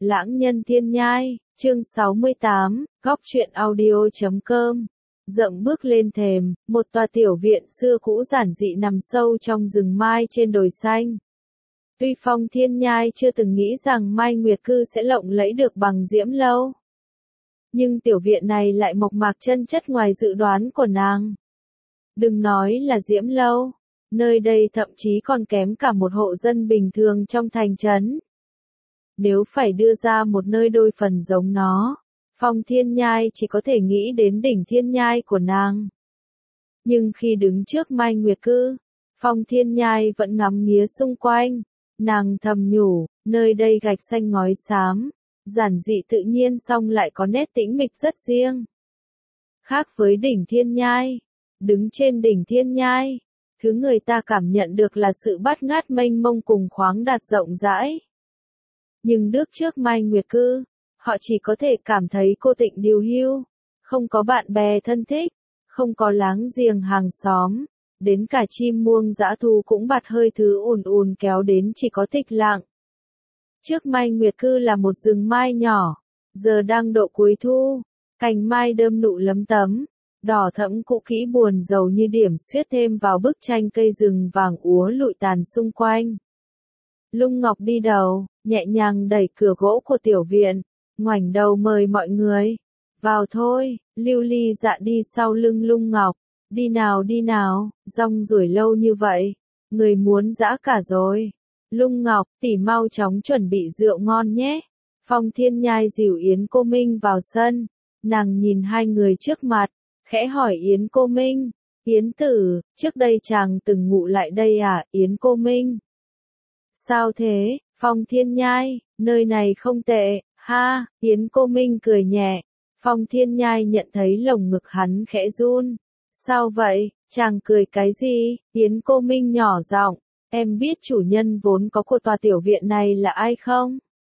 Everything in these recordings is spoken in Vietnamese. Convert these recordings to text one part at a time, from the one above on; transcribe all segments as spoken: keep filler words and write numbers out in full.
Lãng Nhân Thiên Nhai, chương sáu mươi tám, góc truyện audio chấm com. Dậm bước lên thềm, một tòa tiểu viện xưa cũ giản dị nằm sâu trong rừng mai trên đồi xanh. Tuy Phong Thiên Nhai chưa từng nghĩ rằng Mai Nguyệt Cư sẽ lộng lẫy được bằng Diễm Lâu, nhưng tiểu viện này lại mộc mạc chân chất ngoài dự đoán của nàng. Đừng nói là Diễm Lâu, nơi đây thậm chí còn kém cả một hộ dân bình thường trong thành trấn. Nếu phải đưa ra một nơi đôi phần giống nó, Phong Thiên Nhai chỉ có thể nghĩ đến đỉnh Thiên Nhai của nàng. Nhưng khi đứng trước Mai Nguyệt Cư, Phong Thiên Nhai vẫn ngắm nghía xung quanh, nàng thầm nhủ, nơi đây gạch xanh ngói xám, giản dị tự nhiên song lại có nét tĩnh mịch rất riêng. Khác với đỉnh Thiên Nhai, đứng trên đỉnh Thiên Nhai, thứ người ta cảm nhận được là sự bát ngát mênh mông cùng khoáng đạt rộng rãi. Nhưng bước trước Mai Nguyệt Cư, họ chỉ có thể cảm thấy cô tịnh điều hưu, không có bạn bè thân thích, không có láng giềng hàng xóm, đến cả chim muông dã thu cũng bạt hơi thứ ùn ùn kéo đến chỉ có tịch lặng. Trước Mai Nguyệt Cư là một rừng mai nhỏ, giờ đang độ cuối thu, cành mai đơm nụ lấm tấm, đỏ thẫm cũ kỹ buồn rầu như điểm xuyết thêm vào bức tranh cây rừng vàng úa lụi tàn xung quanh. Lung Ngọc đi đầu, nhẹ nhàng đẩy cửa gỗ của tiểu viện, ngoảnh đầu mời mọi người. Vào thôi, Lưu Ly Dạ đi sau lưng Lung Ngọc. Đi nào đi nào, rong ruổi lâu như vậy, người muốn dã cả rồi. Lung Ngọc, tỷ mau chóng chuẩn bị rượu ngon nhé. Phong Thiên Nhai dìu Yến Cô Minh vào sân, nàng nhìn hai người trước mặt, khẽ hỏi Yến Cô Minh, Yến tử, trước đây chàng từng ngụ lại đây à, Yến Cô Minh? Sao thế, Phong Thiên Nhai, nơi này không tệ, ha, Yến Cô Minh cười nhẹ. Phong Thiên Nhai nhận thấy lồng ngực hắn khẽ run. Sao vậy, chàng cười cái gì? Yến Cô Minh nhỏ giọng, em biết chủ nhân vốn có của tòa tiểu viện này là ai không?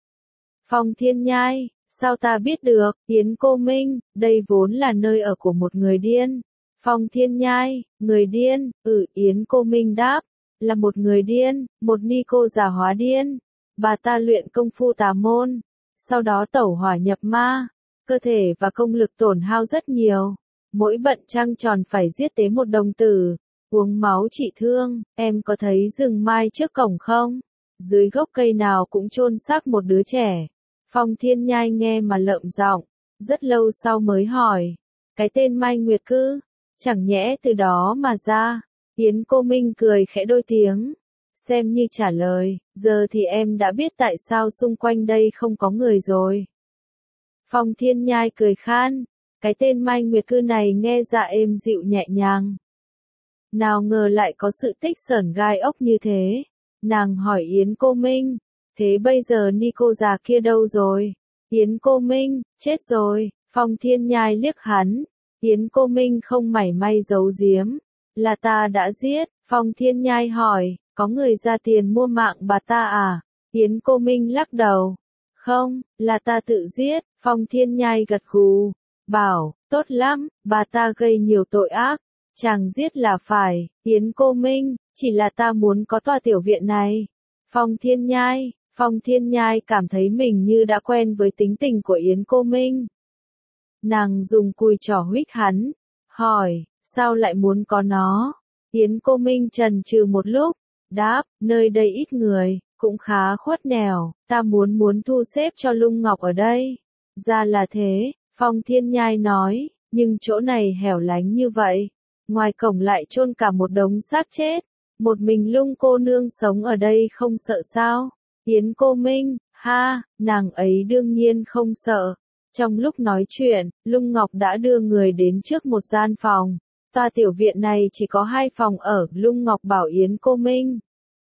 Phong Thiên Nhai, sao ta biết được? Yến Cô Minh, đây vốn là nơi ở của một người điên. Phong Thiên Nhai, người điên, ừ, Yến Cô Minh đáp, là một người điên, một ni cô già hóa điên. Bà ta luyện công phu tà môn, sau đó tẩu hỏa nhập ma, cơ thể và công lực tổn hao rất nhiều. Mỗi bận trăng tròn phải giết tế một đồng tử, uống máu trị thương. Em có thấy rừng mai trước cổng không? Dưới gốc cây nào cũng chôn xác một đứa trẻ. Phong Thiên Nhai nghe mà lợm giọng, rất lâu sau mới hỏi, cái tên Mai Nguyệt Cư, chẳng nhẽ từ đó mà ra? Yến Cô Minh cười khẽ đôi tiếng, xem như trả lời, giờ thì em đã biết tại sao xung quanh đây không có người rồi. Phong Thiên Nhai cười khan. Cái tên Mai Nguyệt Cư này nghe dạ êm dịu nhẹ nhàng. Nào ngờ lại có sự tích sởn gai ốc như thế. Nàng hỏi Yến Cô Minh, thế bây giờ ni cô già kia đâu rồi? Yến Cô Minh, chết rồi. Phong Thiên Nhai liếc hắn. Yến Cô Minh không mảy may giấu giếm. Là ta đã giết. Phong Thiên Nhai hỏi, có người ra tiền mua mạng bà ta à? Yến Cô Minh lắc đầu. Không, là ta tự giết. Phong Thiên Nhai gật gù. Bảo, tốt lắm, bà ta gây nhiều tội ác, chàng giết là phải. Yến Cô Minh, chỉ là ta muốn có tòa tiểu viện này. Phong Thiên Nhai, Phong Thiên Nhai cảm thấy mình như đã quen với tính tình của Yến Cô Minh. Nàng dùng cùi trỏ huých hắn, hỏi, sao lại muốn có nó? Yến Cô Minh chần chừ một lúc, đáp, nơi đây ít người, cũng khá khuất nẻo, ta muốn muốn thu xếp cho Lung Ngọc ở đây. Ra là thế. Phong Thiên Nhai nói, nhưng chỗ này hẻo lánh như vậy, ngoài cổng lại chôn cả một đống xác chết, một mình Lung cô nương sống ở đây không sợ sao? Yến Cô Minh, ha, nàng ấy đương nhiên không sợ. Trong lúc nói chuyện, Lung Ngọc đã đưa người đến trước một gian phòng. Tòa tiểu viện này chỉ có hai phòng ở, Lung Ngọc bảo Yến Cô Minh.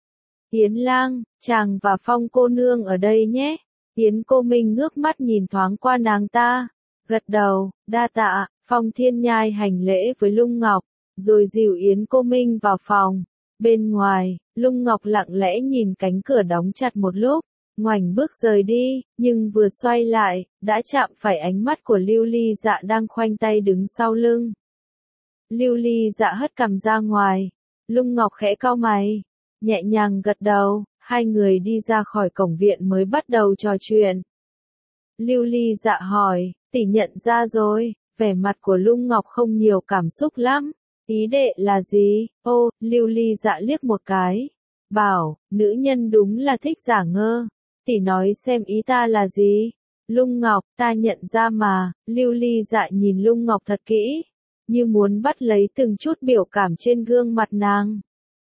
Yến lang, chàng và Phong cô nương ở đây nhé. Yến Cô Minh ngước mắt nhìn thoáng qua nàng ta. Gật đầu, đa tạ. Phong Thiên Nhai hành lễ với Lung Ngọc, rồi dìu Yến Cô Minh vào phòng. Bên ngoài, Lung Ngọc lặng lẽ nhìn cánh cửa đóng chặt một lúc, ngoảnh bước rời đi, nhưng vừa xoay lại, đã chạm phải ánh mắt của Lưu Ly Dạ đang khoanh tay đứng sau lưng. Lưu Ly Dạ hất cằm ra ngoài, Lung Ngọc khẽ cau mày, nhẹ nhàng gật đầu, hai người đi ra khỏi cổng viện mới bắt đầu trò chuyện. Lưu Ly Dạ hỏi, tỷ nhận ra rồi, vẻ mặt của Lung Ngọc không nhiều cảm xúc lắm. Ý đệ là gì? Ô, Lưu Ly Dạ liếc một cái. Bảo, nữ nhân đúng là thích giả ngơ. Tỷ nói xem ý ta là gì? Lung Ngọc, ta nhận ra mà. Lưu Ly Dạ nhìn Lung Ngọc thật kỹ, như muốn bắt lấy từng chút biểu cảm trên gương mặt nàng.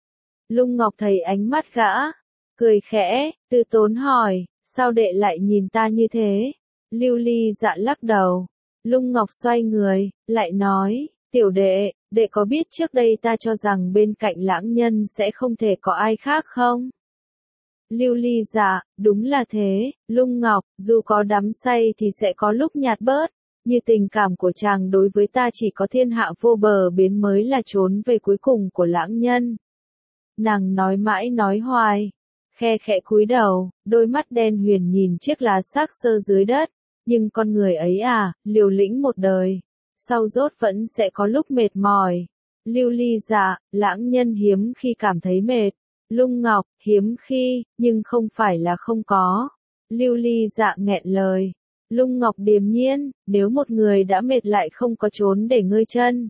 Lung Ngọc thấy ánh mắt gã, cười khẽ, từ tốn hỏi, sao đệ lại nhìn ta như thế? Lưu Ly Dạ lắc đầu. Lung Ngọc xoay người, lại nói, tiểu đệ, đệ có biết trước đây ta cho rằng bên cạnh lãng nhân sẽ không thể có ai khác không? Lưu Ly Dạ, đúng là thế, Lung Ngọc, dù có đắm say thì sẽ có lúc nhạt bớt, như tình cảm của chàng đối với ta chỉ có thiên hạ vô bờ bến mới là trốn về cuối cùng của lãng nhân. Nàng nói mãi nói hoài, khe khẽ cúi đầu, đôi mắt đen huyền nhìn chiếc lá xác xơ dưới đất, nhưng con người ấy à, liều lĩnh một đời, sau rốt vẫn sẽ có lúc mệt mỏi. Lưu Ly Dạ, lãng nhân hiếm khi cảm thấy mệt. Lung Ngọc, hiếm khi, nhưng không phải là không có. Lưu Ly Dạ nghẹn lời. Lung Ngọc điềm nhiên, nếu một người đã mệt lại không có trốn để ngơi chân,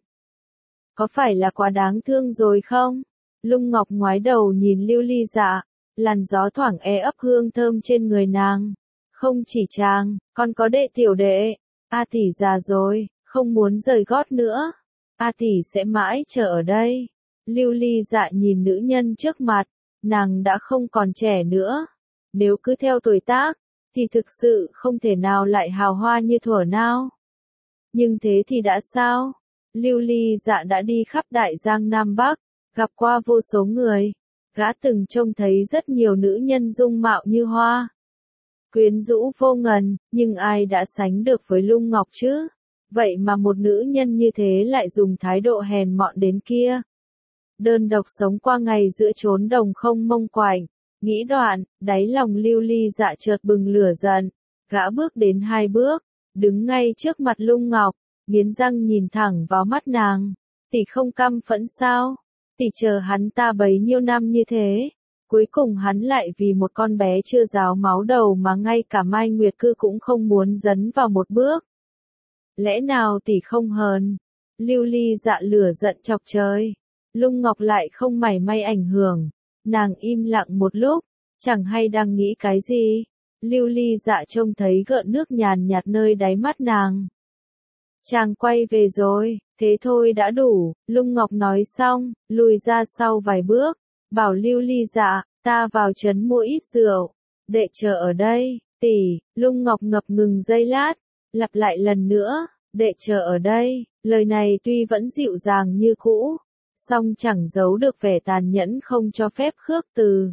có phải là quá đáng thương rồi không? Lung Ngọc ngoái đầu nhìn Lưu Ly Dạ, làn gió thoảng e ấp hương thơm trên người nàng. Không chỉ chàng, còn có đệ tiểu đệ. A tỷ già rồi, không muốn rời gót nữa. A tỷ sẽ mãi chờ ở đây. Lưu Ly Dạ nhìn nữ nhân trước mặt, nàng đã không còn trẻ nữa. Nếu cứ theo tuổi tác, thì thực sự không thể nào lại hào hoa như thuở nào. Nhưng thế thì đã sao? Lưu Ly Dạ đã đi khắp Đại Giang Nam Bắc, gặp qua vô số người. Gã từng trông thấy rất nhiều nữ nhân dung mạo như hoa, quyến rũ vô ngần, nhưng ai đã sánh được với Lung Ngọc chứ? Vậy mà một nữ nhân như thế lại dùng thái độ hèn mọn đến kia. Đơn độc sống qua ngày giữa chốn đồng không mông quạnh. Nghĩ đoạn, đáy lòng Lưu Ly Dạ chợt bừng lửa giận. Gã bước đến hai bước, đứng ngay trước mặt Lung Ngọc, nghiến răng nhìn thẳng vào mắt nàng. Tỷ không căm phẫn sao? Tỷ chờ hắn ta bấy nhiêu năm như thế. Cuối cùng hắn lại vì một con bé chưa ráo máu đầu mà ngay cả Mai Nguyệt Cư cũng không muốn dấn vào một bước. Lẽ nào tỷ không hờn? Lưu Ly Dạ lửa giận chọc trời. Lung Ngọc lại không mảy may ảnh hưởng. Nàng im lặng một lúc, chẳng hay đang nghĩ cái gì. Lưu Ly Dạ trông thấy gợn nước nhàn nhạt nơi đáy mắt nàng. Chàng quay về rồi, thế thôi đã đủ. Lung Ngọc nói xong, lùi ra sau vài bước, bảo Lưu Ly Dạ, ta vào trấn mua ít rượu, đệ chờ ở đây. Tỷ. Lung Ngọc ngập ngừng giây lát, lặp lại lần nữa, đệ chờ ở đây. Lời này tuy vẫn dịu dàng như cũ, song chẳng giấu được vẻ tàn nhẫn không cho phép khước từ.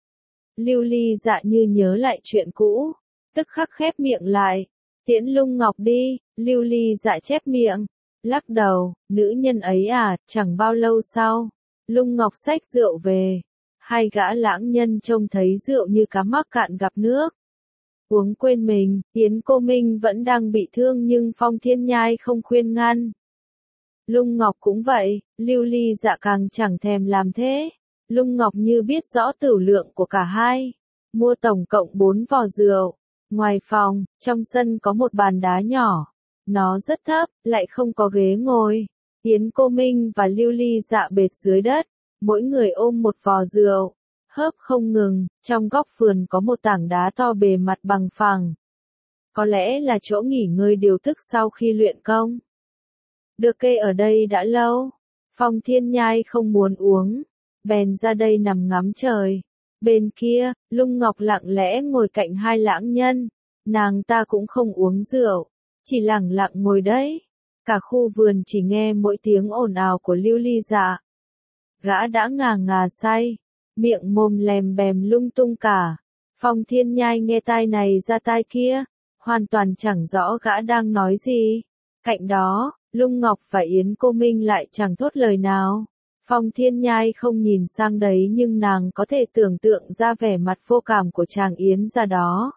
Lưu Ly Dạ như nhớ lại chuyện cũ, tức khắc khép miệng lại. Tiễn Lung Ngọc đi. Lưu Ly Dạ chép miệng, lắc đầu, nữ nhân ấy à, chẳng bao lâu sau, Lung Ngọc xách rượu về. Hai gã lãng nhân trông thấy rượu như cá mắc cạn gặp nước. Uống quên mình, Yến Cô Minh vẫn đang bị thương nhưng Phong Thiên Nhai không khuyên ngăn. Lung Ngọc cũng vậy, Lưu Ly Dạ càng chẳng thèm làm thế. Lung Ngọc như biết rõ tửu lượng của cả hai. Mua tổng cộng bốn vò rượu. Ngoài phòng, trong sân có một bàn đá nhỏ. Nó rất thấp, lại không có ghế ngồi. Yến Cô Minh và Lưu Ly Dạ bệt dưới đất, mỗi người ôm một vò rượu, hớp không ngừng. Trong góc vườn có một tảng đá to bề mặt bằng phẳng. Có lẽ là chỗ nghỉ ngơi điều tức sau khi luyện công. Được kê ở đây đã lâu. Phong Thiên Nhai không muốn uống, bèn ra đây nằm ngắm trời. Bên kia, Lung Ngọc lặng lẽ ngồi cạnh hai lãng nhân. Nàng ta cũng không uống rượu, chỉ lặng lặng ngồi đấy. Cả khu vườn chỉ nghe mỗi tiếng ồn ào của Lưu Ly Dạ. Gã đã ngà ngà say, miệng mồm lèm bèm lung tung cả. Phong Thiên Nhai nghe tai này ra tai kia, hoàn toàn chẳng rõ gã đang nói gì. Cạnh đó, Lung Ngọc và Yến Cô Minh lại chẳng thốt lời nào. Phong Thiên Nhai không nhìn sang đấy nhưng nàng có thể tưởng tượng ra vẻ mặt vô cảm của chàng Yến ra đó.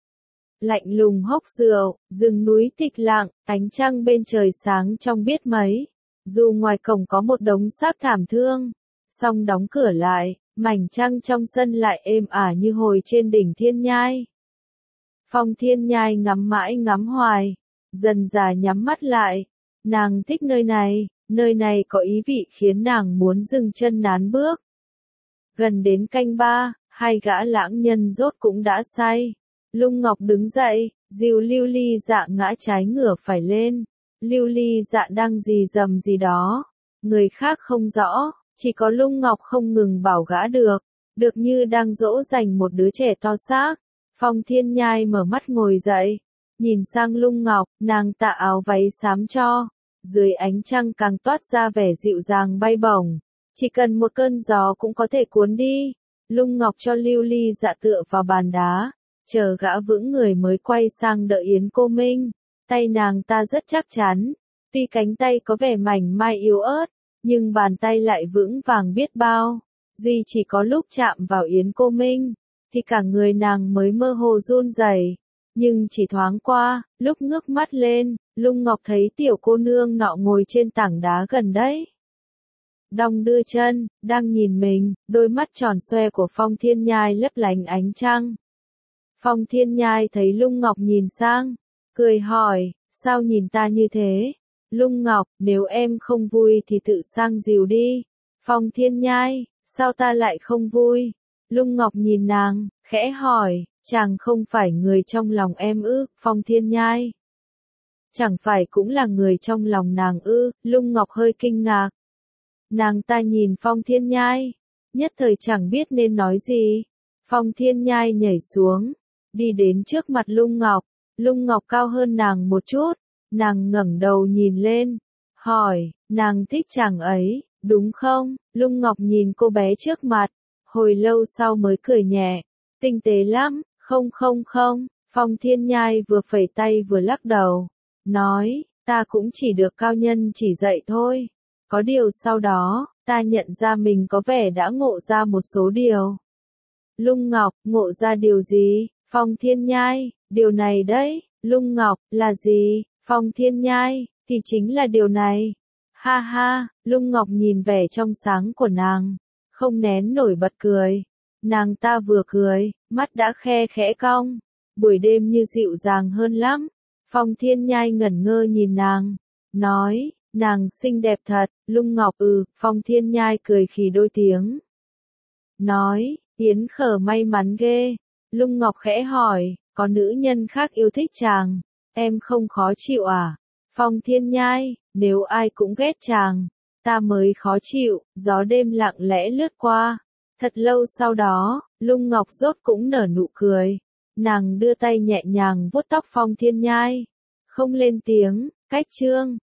Lạnh lùng hốc rượu, rừng núi tịch lặng, ánh trăng bên trời sáng trong biết mấy. Dù ngoài cổng có một đống xác thảm thương, song đóng cửa lại, mảnh trăng trong sân lại êm ả như hồi trên đỉnh Thiên Nhai. Phong Thiên Nhai ngắm mãi ngắm hoài, dần dà nhắm mắt lại. Nàng thích nơi này, nơi này có ý vị khiến nàng muốn dừng chân nán bước. Gần đến canh ba, hai gã lãng nhân rốt cũng đã say. Lung Ngọc đứng dậy, dìu Lưu Ly Dạ ngã trái ngửa phải lên. Lưu Ly Dạ đang rì rầm gì đó, người khác không rõ, chỉ có Lung Ngọc không ngừng bảo gã được, được như đang dỗ dành một đứa trẻ to xác. Phong Thiên Nhai mở mắt ngồi dậy, nhìn sang Lung Ngọc, nàng tạ áo váy xám cho, dưới ánh trăng càng toát ra vẻ dịu dàng bay bổng, chỉ cần một cơn gió cũng có thể cuốn đi. Lung Ngọc cho Lưu Ly Dạ tựa vào bàn đá, chờ gã vững người mới quay sang đợi Yến Cô Minh. Tay nàng ta rất chắc chắn, tuy cánh tay có vẻ mảnh mai yếu ớt, nhưng bàn tay lại vững vàng biết bao. Duy chỉ có lúc chạm vào Yến Cô Minh, thì cả người nàng mới mơ hồ run rẩy. Nhưng chỉ thoáng qua, lúc ngước mắt lên, Lung Ngọc thấy tiểu cô nương nọ ngồi trên tảng đá gần đấy. Đong đưa chân, đang nhìn mình, đôi mắt tròn xoe của Phong Thiên Nhai lấp lánh ánh trăng. Phong Thiên Nhai thấy Lung Ngọc nhìn sang, cười hỏi, sao nhìn ta như thế? Lung Ngọc, nếu em không vui thì tự sang dìu đi. Phong Thiên Nhai, sao ta lại không vui? Lung Ngọc nhìn nàng, khẽ hỏi, chàng không phải người trong lòng em ư? Phong Thiên Nhai, chẳng phải cũng là người trong lòng nàng ư? Lung Ngọc hơi kinh ngạc. Nàng ta nhìn Phong Thiên Nhai, nhất thời chẳng biết nên nói gì. Phong Thiên Nhai nhảy xuống, đi đến trước mặt Lung Ngọc. Lung Ngọc cao hơn nàng một chút, nàng ngẩng đầu nhìn lên, hỏi, nàng thích chàng ấy, đúng không? Lung Ngọc nhìn cô bé trước mặt, hồi lâu sau mới cười nhẹ, tinh tế lắm, không không không. Phong Thiên Nhai vừa phẩy tay vừa lắc đầu, nói, ta cũng chỉ được cao nhân chỉ dạy thôi. Có điều sau đó, ta nhận ra mình có vẻ đã ngộ ra một số điều. Lung Ngọc, ngộ ra điều gì? Phong Thiên Nhai, điều này đấy. Lung Ngọc, là gì? Phong Thiên Nhai, thì chính là điều này. Ha ha, Lung Ngọc nhìn vẻ trong sáng của nàng, không nén nổi bật cười. Nàng ta vừa cười, mắt đã khe khẽ cong. Buổi đêm như dịu dàng hơn lắm. Phong Thiên Nhai ngẩn ngơ nhìn nàng, nói, nàng xinh đẹp thật. Lung Ngọc, ừ. Phong Thiên Nhai cười khì đôi tiếng, nói, Yến Khở may mắn ghê. Lung Ngọc khẽ hỏi, có nữ nhân khác yêu thích chàng, em không khó chịu à? Phong Thiên Nhai, nếu ai cũng ghét chàng, ta mới khó chịu. Gió đêm lặng lẽ lướt qua. Thật lâu sau đó, Lung Ngọc rốt cũng nở nụ cười. Nàng đưa tay nhẹ nhàng vuốt tóc Phong Thiên Nhai, không lên tiếng, cách chương.